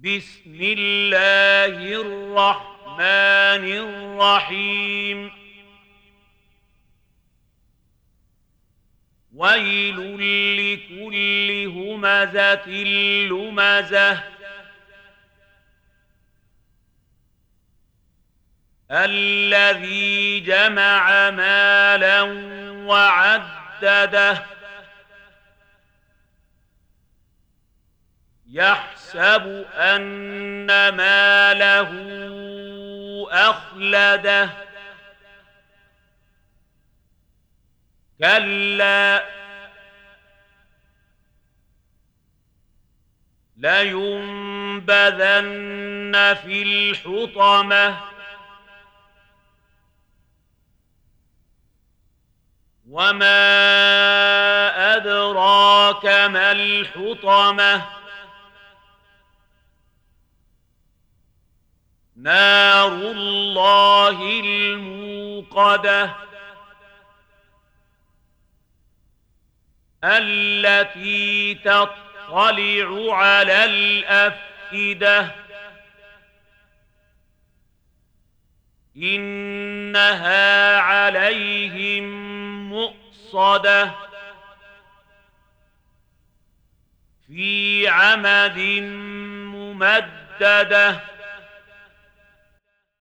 بسم الله الرحمن الرحيم ويل لكل همزة لمزة الذي جمع مالا وعدده يحسب أن ماله أخلده كلا لينبذن في الحطمة وما أدراك ما الحطمة نار الله الموقدة التي تطلع على الأفئدة إنها عليهم مؤصدة في عمد ممددة